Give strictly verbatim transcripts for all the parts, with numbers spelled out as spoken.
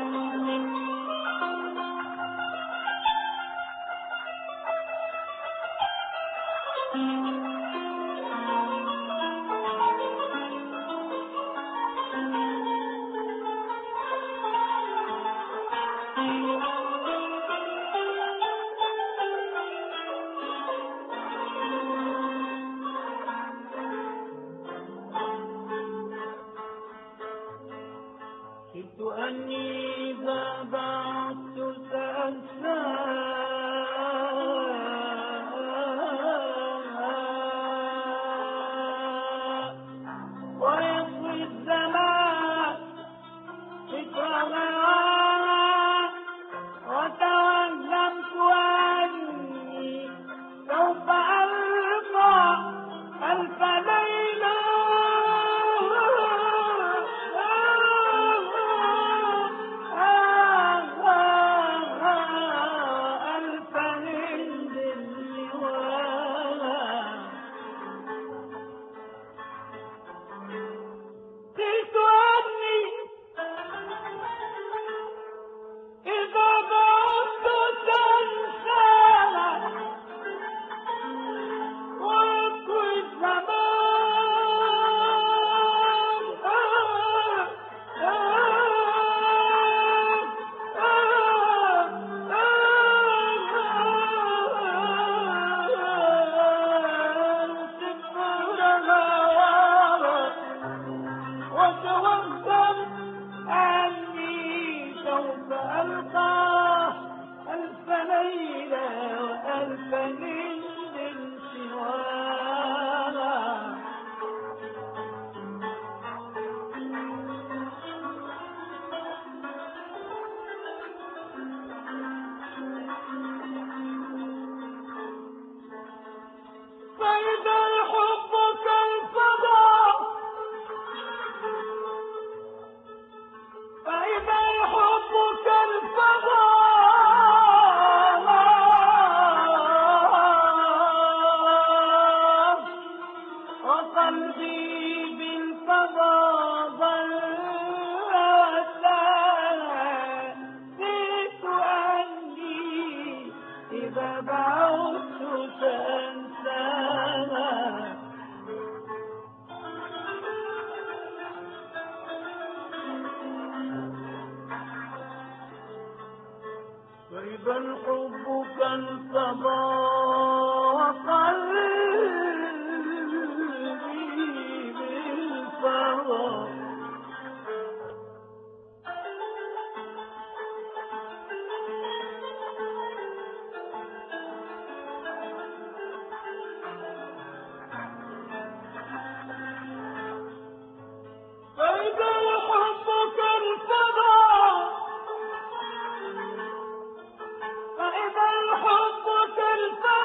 خفت أني إذا بعدت سأنسى ويطوي الزمان ذكرها وتوهمت أني سوف ألقى ألف ليلة فإذا الحب كالصبا وقلبي بالفرح فإذا الحب كالصبا فإذا الحب كالفرح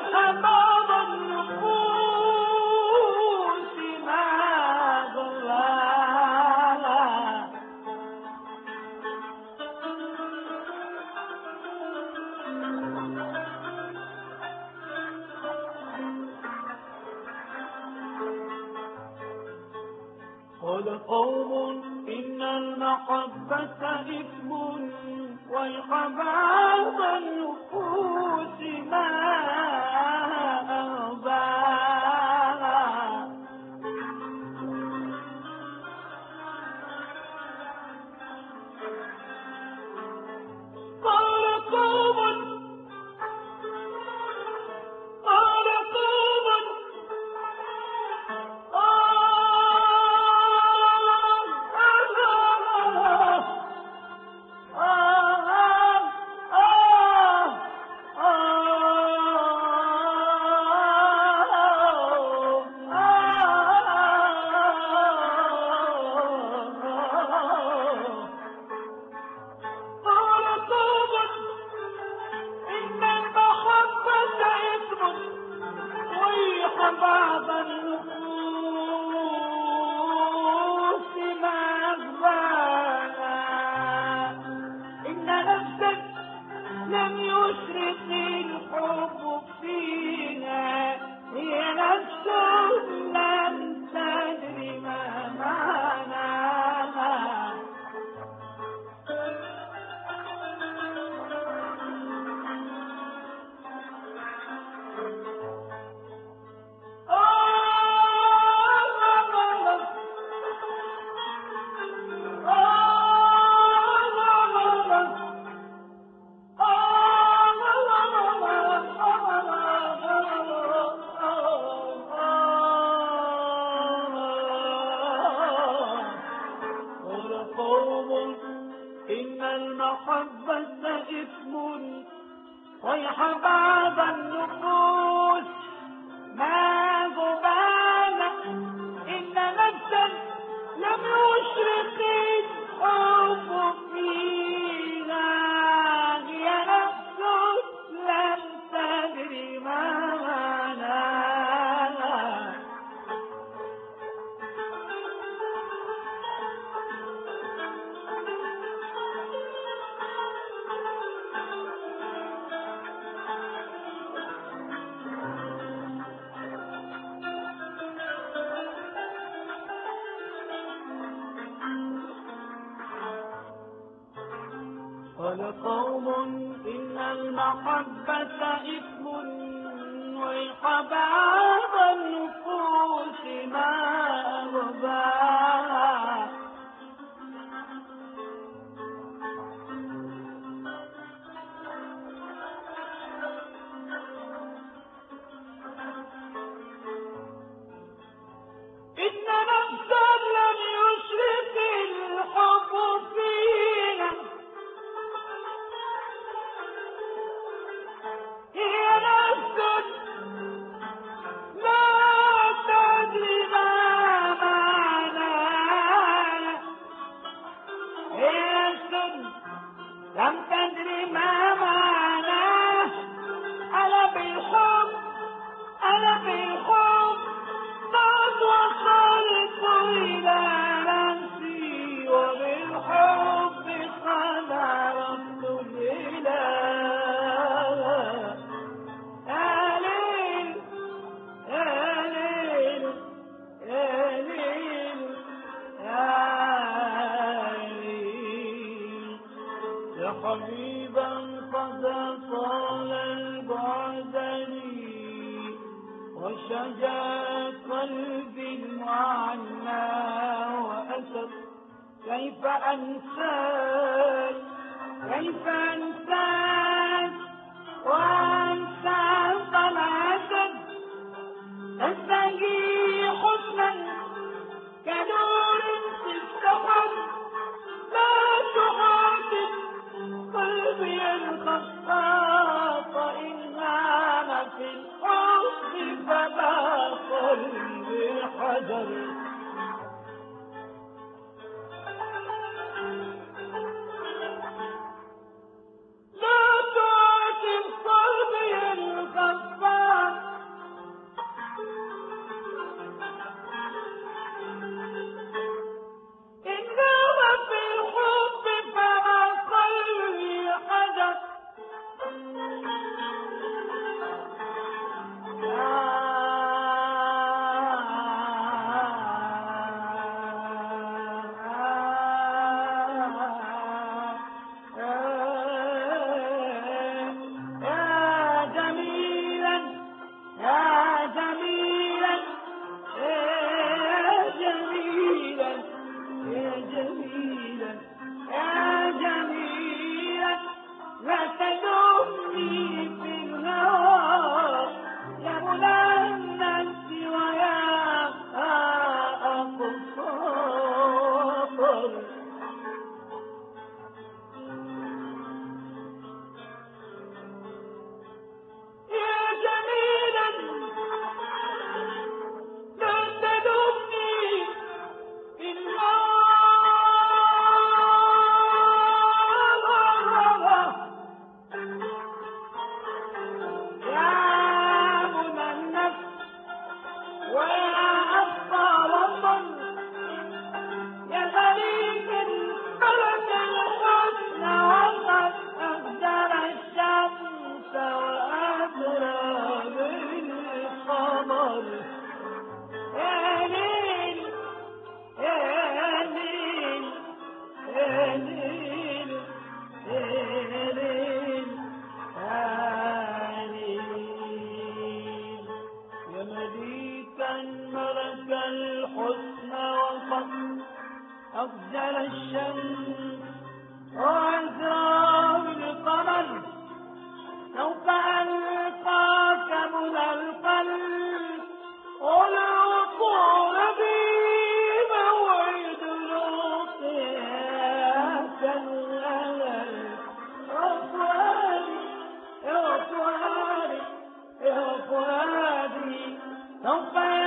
بعض النفوس ما ضراها قال قوم إن المحبة إثم ويح بعض النفوس ما أرضاها قال قوم قال قوم بعض النفوس ما أغواها إن نفسا لم يشرق الحب فيها هي نفس لم تدري ما معناها إن المحبة إثم ويح بعض النفوس ما ذبانا إن نفسا لم يشرق الحب فيها هي نفس لم تدري ما معناها قال قوم إن المحبة إثم ويح بعض النفوس ما أرضاها إن نفسا لم يشرق الحب فيها هي نفس لا تدري ما معناها هي نفس لم تدري ما معناه ألا بالحب ألا بالحب قد وصلت إلى نفسي وبالحب قد عرفت الإله يا ليل يا ليل يا ليل يا ليل يا حبيبا قد طال البعد لي وشجى قلبي المعنى وأسد كيف أنساك كيف أنساك وأنسى طلعتك تستهي حسنا كنور في السحر لا تحاسب قلبي الخطاط إن نام في الحب فلا قلبي حجر لا تعاتب قلبي الخطاط سوف